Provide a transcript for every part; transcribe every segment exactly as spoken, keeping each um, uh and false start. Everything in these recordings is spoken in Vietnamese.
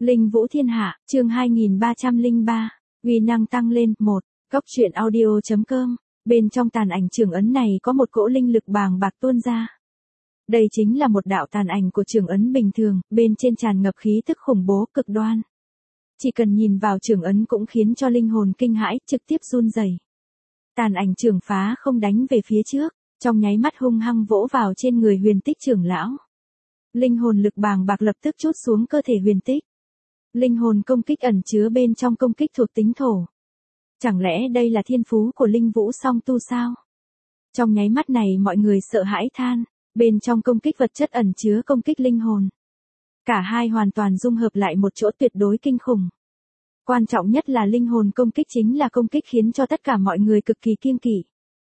Linh Vũ Thiên Hạ, chương hai nghìn ba trăm lẻ ba, uy năng tăng lên, một, Cốc truyện audio.com, bên trong tàn ảnh trường ấn này có một cỗ linh lực bàng bạc tuôn ra. Đây chính là một đạo tàn ảnh của trường ấn bình thường, bên trên tràn ngập khí tức khủng bố cực đoan. Chỉ cần nhìn vào trường ấn cũng khiến cho linh hồn kinh hãi, trực tiếp run rẩy. Tàn ảnh trường phá không đánh về phía trước, trong nháy mắt hung hăng vỗ vào trên người Huyền Tích trưởng lão. Linh hồn lực bàng bạc lập tức trút xuống cơ thể Huyền Tích. Linh hồn công kích ẩn chứa bên trong công kích thuộc tính thổ. Chẳng lẽ đây là thiên phú của Linh Vũ song tu sao? Trong nháy mắt này mọi người sợ hãi than, bên trong công kích vật chất ẩn chứa công kích linh hồn. Cả hai hoàn toàn dung hợp lại một chỗ tuyệt đối kinh khủng. Quan trọng nhất là linh hồn công kích chính là công kích khiến cho tất cả mọi người cực kỳ kiêng kỵ.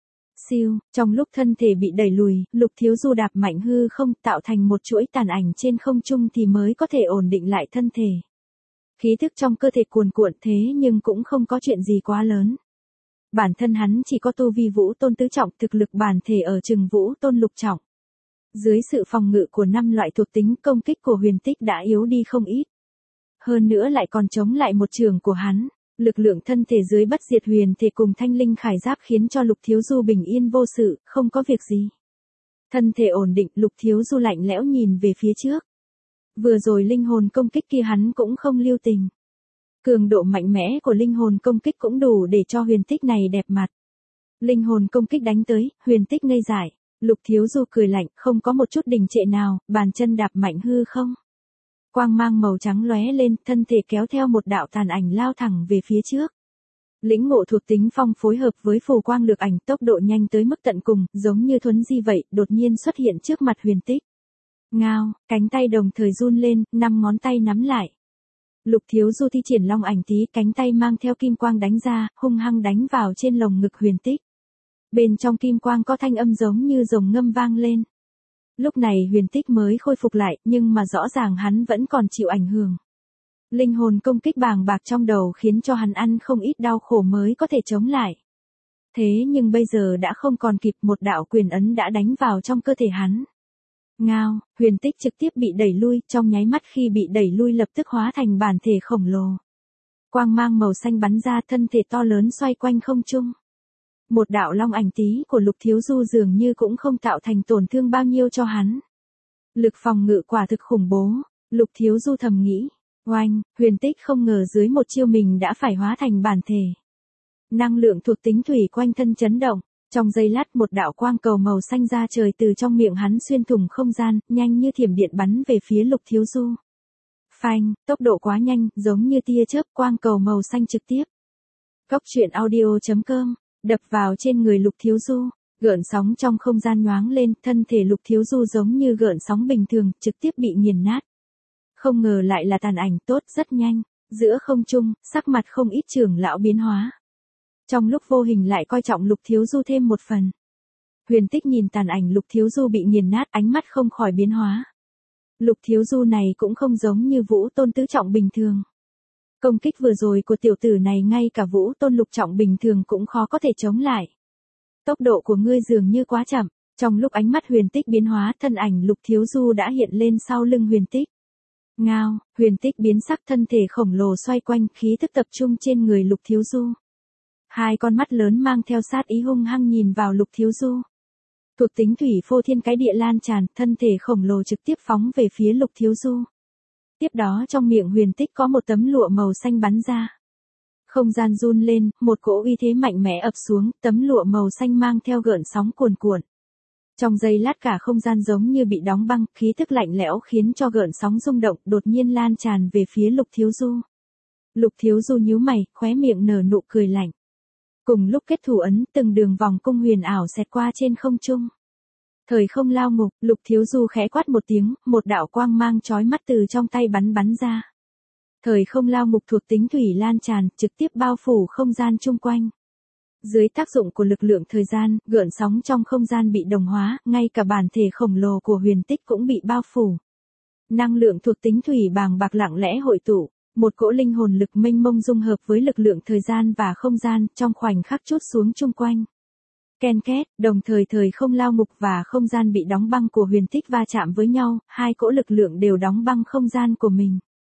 Siêu, trong lúc thân thể bị đẩy lùi, Lục Thiếu Du đạp mạnh hư không tạo thành một chuỗi tàn ảnh trên không trung thì mới có thể ổn định lại thân thể. Khí thức trong cơ thể cuồn cuộn thế nhưng cũng không có chuyện gì quá lớn. Bản thân hắn chỉ có tu vi vũ tôn tứ trọng, thực lực bản thể ở chừng vũ tôn lục trọng. Dưới sự phòng ngự của năm loại thuộc tính, công kích của Huyền Tích đã yếu đi không ít. Hơn nữa lại còn chống lại một trường của hắn, lực lượng thân thể dưới bất diệt huyền thể cùng thanh linh khải giáp khiến cho Lục Thiếu Du bình yên vô sự, không có việc gì. Thân thể ổn định, Lục Thiếu Du lạnh lẽo nhìn về phía trước. Vừa rồi linh hồn công kích kia hắn cũng không lưu tình. Cường độ mạnh mẽ của linh hồn công kích cũng đủ để cho Huyền Tích này đẹp mặt. Linh hồn công kích đánh tới, Huyền Tích ngây dại. Lục Thiếu Du cười lạnh, không có một chút đình trệ nào, bàn chân đạp mạnh hư không. Quang mang màu trắng lóe lên, thân thể kéo theo một đạo tàn ảnh lao thẳng về phía trước. Lĩnh ngộ thuộc tính phong phối hợp với phù quang lược ảnh, tốc độ nhanh tới mức tận cùng, giống như thuấn di vậy, đột nhiên xuất hiện trước mặt Huyền Tích. Ngao, cánh tay đồng thời run lên, năm ngón tay nắm lại. Lục Thiếu Du thi triển long ảnh tí, cánh tay mang theo kim quang đánh ra, hung hăng đánh vào trên lồng ngực Huyền Tích. Bên trong kim quang có thanh âm giống như rồng ngâm vang lên. Lúc này Huyền Tích mới khôi phục lại, nhưng mà rõ ràng hắn vẫn còn chịu ảnh hưởng. Linh hồn công kích bàng bạc trong đầu khiến cho hắn ăn không ít đau khổ mới có thể chống lại. Thế nhưng bây giờ đã không còn kịp, một đạo quyền ấn đã đánh vào trong cơ thể hắn. Ngao, Huyền Tích trực tiếp bị đẩy lui, trong nháy mắt khi bị đẩy lui lập tức hóa thành bản thể khổng lồ. Quang mang màu xanh bắn ra, thân thể to lớn xoay quanh không trung. Một đạo long ảnh tí của Lục Thiếu Du dường như cũng không tạo thành tổn thương bao nhiêu cho hắn. Lực phòng ngự quả thực khủng bố, Lục Thiếu Du thầm nghĩ. Oanh, Huyền Tích không ngờ dưới một chiêu mình đã phải hóa thành bản thể. Năng lượng thuộc tính thủy quanh thân chấn động, trong giây lát một đạo quang cầu màu xanh ra trời từ trong miệng hắn xuyên thủng không gian, nhanh như thiểm điện bắn về phía Lục Thiếu Du. Phanh, tốc độ quá nhanh, giống như tia chớp, quang cầu màu xanh trực tiếp. Cốc truyện audio.com đập vào trên người Lục Thiếu Du, gợn sóng trong không gian nhoáng lên, thân thể Lục Thiếu Du giống như gợn sóng bình thường, trực tiếp bị nghiền nát. Không ngờ lại là tàn ảnh tốt, rất nhanh, giữa không trung, sắc mặt không ít trưởng lão biến hóa. Trong lúc vô hình lại coi trọng Lục Thiếu Du thêm một phần. Huyền Tích nhìn tàn ảnh Lục Thiếu Du bị nghiền nát, ánh mắt không khỏi biến hóa. Lục Thiếu Du này cũng không giống như vũ tôn tứ trọng bình thường. Công kích vừa rồi của tiểu tử này ngay cả vũ tôn lục trọng bình thường cũng khó có thể chống lại. Tốc độ của ngươi dường như quá chậm, trong lúc ánh mắt Huyền Tích biến hóa, thân ảnh Lục Thiếu Du đã hiện lên sau lưng Huyền Tích. Ngao, Huyền Tích biến sắc, thân thể khổng lồ xoay quanh, khí thức tập trung trên người Lục Thiếu Du. Hai con mắt lớn mang theo sát ý hung hăng nhìn vào Lục Thiếu Du. Thuộc tính thủy phô thiên cái địa lan tràn, thân thể khổng lồ trực tiếp phóng về phía Lục Thiếu Du. Tiếp đó trong miệng Huyền Tích có một tấm lụa màu xanh bắn ra. Không gian run lên, một cỗ uy thế mạnh mẽ ập xuống, tấm lụa màu xanh mang theo gợn sóng cuồn cuộn. Trong giây lát cả không gian giống như bị đóng băng, khí thức lạnh lẽo khiến cho gợn sóng rung động, đột nhiên lan tràn về phía Lục Thiếu Du. Lục Thiếu Du nhíu mày, khóe miệng nở nụ cười lạnh. Cùng lúc kết thủ ấn, từng đường vòng cung huyền ảo xẹt qua trên không trung. Thời không lao ngục, Lục Thiếu Du khẽ quát một tiếng, một đạo quang mang chói mắt từ trong tay bắn bắn ra. Thời không lao ngục thuộc tính thủy lan tràn, trực tiếp bao phủ không gian chung quanh. Dưới tác dụng của lực lượng thời gian, gợn sóng trong không gian bị đồng hóa, ngay cả bản thể khổng lồ của Huyền Tích cũng bị bao phủ. Năng lượng thuộc tính thủy bàng bạc lặng lẽ hội tụ, một cỗ linh hồn lực mênh mông dung hợp với lực lượng thời gian và không gian, trong khoảnh khắc trút xuống chung quanh. Ken két, đồng thời thời không lao ngục và không gian bị đóng băng của Huyền Tích va chạm với nhau, hai cỗ lực lượng đều đóng băng không gian của mình.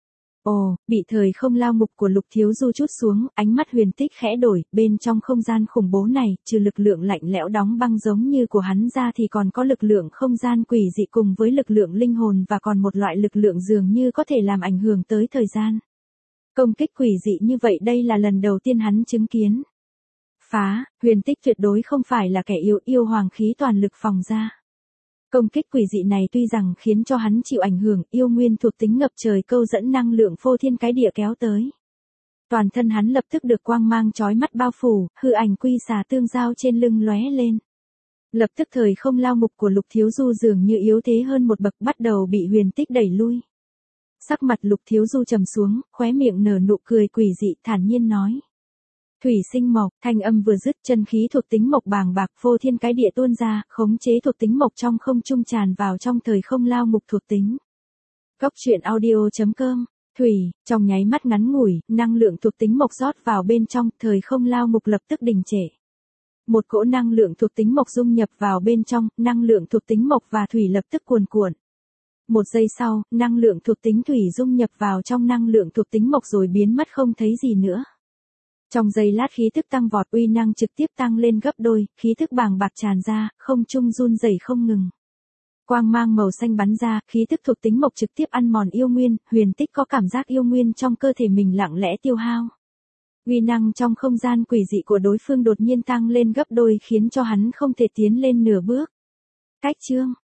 Ồ, bị thời không lao ngục của Lục Thiếu Du chút xuống, ánh mắt Huyền Tích khẽ đổi, bên trong không gian khủng bố này, trừ lực lượng lạnh lẽo đóng băng giống như của hắn ra thì còn có lực lượng không gian quỷ dị cùng với lực lượng linh hồn và còn một loại lực lượng dường như có thể làm ảnh hưởng tới thời gian. Công kích quỷ dị như vậy đây là lần đầu tiên hắn chứng kiến. Phá, Huyền Tích tuyệt đối không phải là kẻ yếu, yêu hoàng khí toàn lực phòng ra. Công kích quỷ dị này tuy rằng khiến cho hắn chịu ảnh hưởng, yêu nguyên thuộc tính ngập trời câu dẫn năng lượng phô thiên cái địa kéo tới. Toàn thân hắn lập tức được quang mang chói mắt bao phủ, hư ảnh quy xà tương giao trên lưng lóe lên. Lập tức thời không lao ngục của Lục Thiếu Du dường như yếu thế hơn một bậc bắt đầu bị Huyền Tích đẩy lui. Sắc mặt Lục Thiếu Du trầm xuống, khóe miệng nở nụ cười quỷ dị thản nhiên nói. Thủy sinh mộc, thanh âm vừa dứt chân khí thuộc tính mộc bàng bạc phô thiên cái địa tuôn ra, khống chế thuộc tính mộc trong không trung tràn vào trong thời không lao ngục thuộc tính. Cốc truyện audio chấm com, Thủy, trong nháy mắt ngắn ngủi, năng lượng thuộc tính mộc rót vào bên trong, thời không lao ngục lập tức đình trệ. Một cỗ năng lượng thuộc tính mộc dung nhập vào bên trong, năng lượng thuộc tính mộc và thủy lập tức cuồn cuộn. Một giây sau, năng lượng thuộc tính thủy dung nhập vào trong năng lượng thuộc tính mộc rồi biến mất không thấy gì nữa. Trong giây lát khí tức tăng vọt, uy năng trực tiếp tăng lên gấp đôi, khí tức bàng bạc tràn ra, không trung run rẩy không ngừng. Quang mang màu xanh bắn ra, khí tức thuộc tính mộc trực tiếp ăn mòn yêu nguyên, Huyền Tích có cảm giác yêu nguyên trong cơ thể mình lặng lẽ tiêu hao. Uy năng trong không gian quỷ dị của đối phương đột nhiên tăng lên gấp đôi khiến cho hắn không thể tiến lên nửa bước. Cách chương